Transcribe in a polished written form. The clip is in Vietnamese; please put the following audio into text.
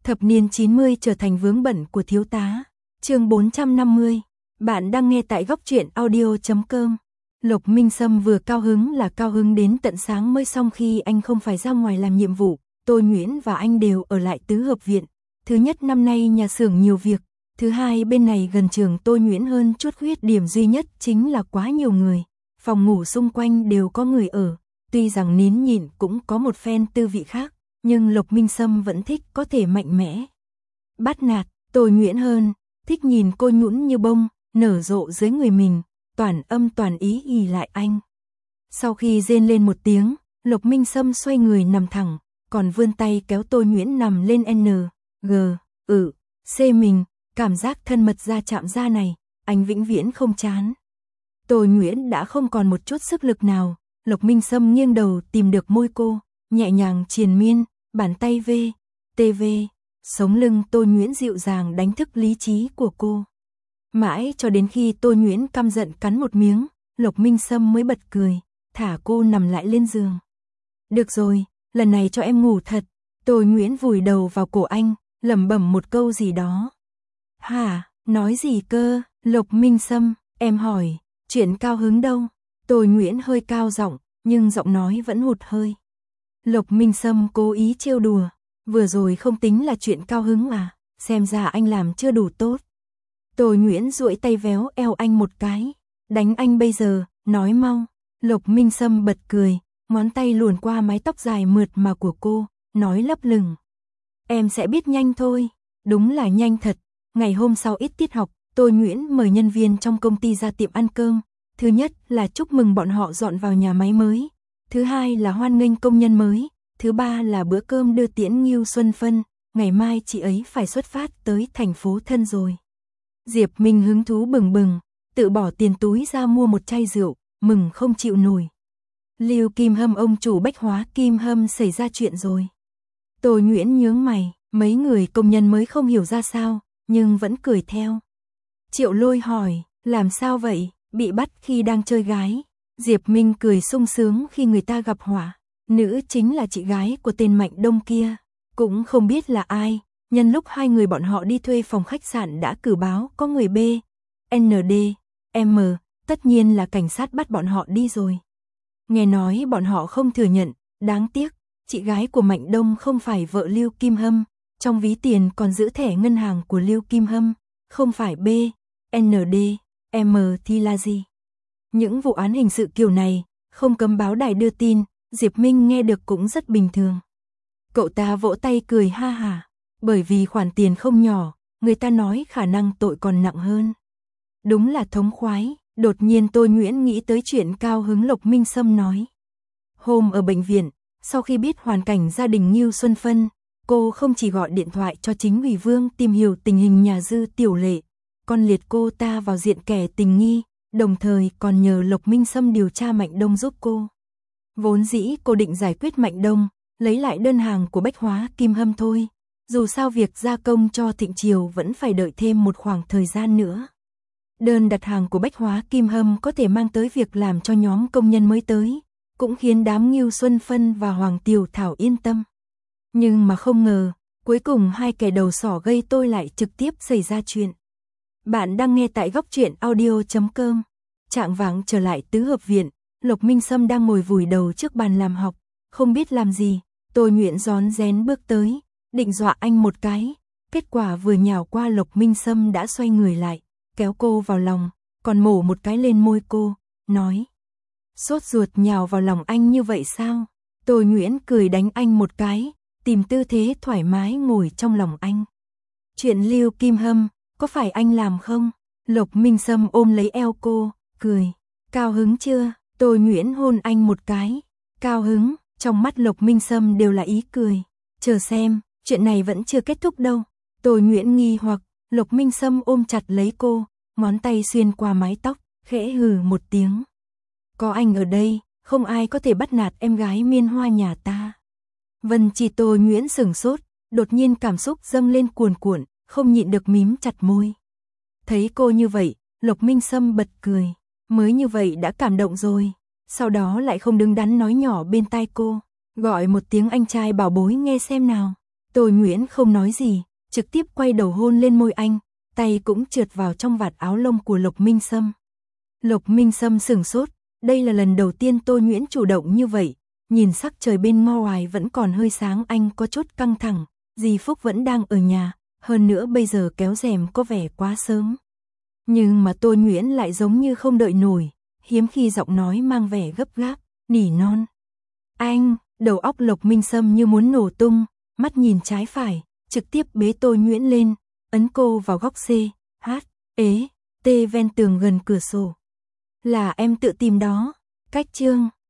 Thập niên 90 trở thành vướng bận của thiếu tá. Chương 450. Bạn đang nghe tại góc truyện audio.com. Lộc Minh Sâm vừa cao hứng là cao hứng đến tận sáng mới xong khi anh không phải ra ngoài làm nhiệm vụ. Tôi Nguyễn và anh đều ở lại tứ hợp viện. Thứ nhất, năm nay nhà xưởng nhiều việc. Thứ hai, bên này gần trường Tôi Nguyễn hơn chút, khuyết điểm duy nhất chính là quá nhiều người. Phòng ngủ xung quanh đều có người ở. Tuy rằng nín nhịn cũng có một phen tư vị khác, nhưng Lộc Minh Sâm vẫn thích có thể mạnh mẽ bắt nạt Tôi Nguyễn hơn, thích nhìn cô nhũn như bông, nở rộ dưới người mình, toàn âm toàn ý ì lại anh. Sau khi rên lên một tiếng, Lộc Minh Sâm xoay người nằm thẳng, còn vươn tay kéo Tôi Nguyễn nằm lên C mình, cảm giác thân mật da chạm da này, anh vĩnh viễn không chán. Tôi Nguyễn đã không còn một chút sức lực nào, Lộc Minh Sâm nghiêng đầu tìm được môi cô, nhẹ nhàng triền miên, bàn tay sống lưng Tôi Nguyễn dịu dàng đánh thức lý trí của cô. Mãi cho đến khi Tôi Nguyễn căm giận cắn một miếng, Lộc Minh Sâm mới bật cười, thả cô nằm lại lên giường. Được rồi, lần này cho em ngủ thật. Tôi Nguyễn vùi đầu vào cổ anh, lẩm bẩm một câu gì đó. Hả, nói gì cơ? Lộc Minh Sâm, em hỏi, chuyện cao hứng đâu? Tôi Nguyễn hơi cao giọng, nhưng giọng nói vẫn hụt hơi. Lộc Minh Sâm cố ý trêu đùa, vừa rồi không tính là chuyện cao hứng à, xem ra anh làm chưa đủ tốt. Tôi Nguyễn duỗi tay véo eo anh một cái, đánh anh bây giờ, nói mau. Lộc Minh Sâm bật cười, ngón tay luồn qua mái tóc dài mượt mà của cô, nói lấp lửng. Em sẽ biết nhanh thôi, đúng là nhanh thật. Ngày hôm sau ít tiết học, Tôi Nguyễn mời nhân viên trong công ty ra tiệm ăn cơm. Thứ nhất là chúc mừng bọn họ dọn vào nhà máy mới. Thứ hai là hoan nghênh công nhân mới. Thứ ba là bữa cơm đưa tiễn Ngưu Xuân Phân. Ngày mai chị ấy phải xuất phát tới thành phố thân rồi. Diệp Minh hứng thú bừng bừng, tự bỏ tiền túi ra mua một chai rượu, mừng không chịu nổi. Lưu Kim Hâm, ông chủ bách hóa Kim Hâm xảy ra chuyện rồi. Tôi Nguyễn nhướng mày, mấy người công nhân mới không hiểu ra sao, nhưng vẫn cười theo. Triệu Lôi hỏi, làm sao vậy, bị bắt khi đang chơi gái. Diệp Minh cười sung sướng khi người ta gặp họa. Nữ chính là chị gái của tên Mạnh Đông kia, cũng không biết là ai. Nhân lúc hai người bọn họ đi thuê phòng khách sạn đã cử báo có người B, N, D, M, tất nhiên là cảnh sát bắt bọn họ đi rồi. Nghe nói bọn họ không thừa nhận, đáng tiếc, chị gái của Mạnh Đông không phải vợ Lưu Kim Hâm, trong ví tiền còn giữ thẻ ngân hàng của Lưu Kim Hâm, không phải B, N, D, M thì là gì? Những vụ án hình sự kiểu này, không cấm báo đài đưa tin, Diệp Minh nghe được cũng rất bình thường. Cậu ta vỗ tay cười ha hả, bởi vì khoản tiền không nhỏ, người ta nói khả năng tội còn nặng hơn. Đúng là thống khoái, đột nhiên Tôi Nguyễn nghĩ tới chuyện cao hứng Lộc Minh Sâm nói. Hôm ở bệnh viện, sau khi biết hoàn cảnh gia đình Ngưu Xuân Phân, cô không chỉ gọi điện thoại cho chính ủy Vương tìm hiểu tình hình nhà Dư Tiểu Lệ, còn liệt cô ta vào diện kẻ tình nghi, đồng thời còn nhờ Lộc Minh Sâm điều tra Mạnh Đông giúp cô. Vốn dĩ cô định giải quyết Mạnh Đông, lấy lại đơn hàng của bách hóa Kim Hâm thôi, dù sao việc gia công cho Thịnh Triều vẫn phải đợi thêm một khoảng thời gian nữa. Đơn đặt hàng của bách hóa Kim Hâm có thể mang tới việc làm cho nhóm công nhân mới tới, cũng khiến đám Ngưu Xuân Phân và Hoàng Tiểu Thảo yên tâm. Nhưng mà không ngờ, cuối cùng hai kẻ đầu sỏ gây tôi lại trực tiếp xảy ra chuyện. Bạn đang nghe tại góc truyện audio.com. Chạng vạng trở lại tứ hợp viện, Lộc Minh Sâm đang ngồi vùi đầu trước bàn làm học, không biết làm gì. Tôi Nguyễn rón rén bước tới, định dọa anh một cái, kết quả vừa nhào qua Lộc Minh Sâm đã xoay người lại, kéo cô vào lòng, còn mổ một cái lên môi cô, nói. Sốt ruột nhào vào lòng anh như vậy sao? Tôi Nguyễn cười đánh anh một cái, tìm tư thế thoải mái ngồi trong lòng anh. Chuyện Lưu Kim Hâm, có phải anh làm không? Lộc Minh Sâm ôm lấy eo cô, cười. Cao hứng chưa? Tôi Nguyễn hôn anh một cái. Cao hứng, trong mắt Lộc Minh Sâm đều là ý cười. Chờ xem, chuyện này vẫn chưa kết thúc đâu. Tôi Nguyễn nghi hoặc, Lộc Minh Sâm ôm chặt lấy cô, ngón tay xuyên qua mái tóc, khẽ hừ một tiếng. Có anh ở đây, không ai có thể bắt nạt em gái Miên Hoa nhà ta. Vân Chi. Tôi Nguyễn sửng sốt, đột nhiên cảm xúc dâng lên cuồn cuộn, không nhịn được mím chặt môi. Thấy cô như vậy, Lộc Minh Sâm bật cười, mới như vậy đã cảm động rồi. Sau đó lại không đứng đắn nói nhỏ bên tai cô, gọi một tiếng anh trai bảo bối nghe xem nào. Tôi Nguyễn không nói gì, trực tiếp quay đầu hôn lên môi anh, tay cũng trượt vào trong vạt áo lông của Lộc Minh Sâm. Lộc Minh Sâm sửng sốt, đây là lần đầu tiên Tôi Nguyễn chủ động như vậy, nhìn sắc trời bên ngoài vẫn còn hơi sáng anh có chút căng thẳng, dì Phúc vẫn đang ở nhà, hơn nữa bây giờ kéo rèm có vẻ quá sớm. Nhưng mà Tôi Nguyễn lại giống như không đợi nổi, hiếm khi giọng nói mang vẻ gấp gáp, nỉ non. Anh, đầu óc Lộc Minh Sâm như muốn nổ tung, mắt nhìn trái phải, trực tiếp bế Tôi Nguyễn lên, ấn cô vào góc C, H, ế, T ven tường gần cửa sổ. Là em tự tìm đó, cách chương.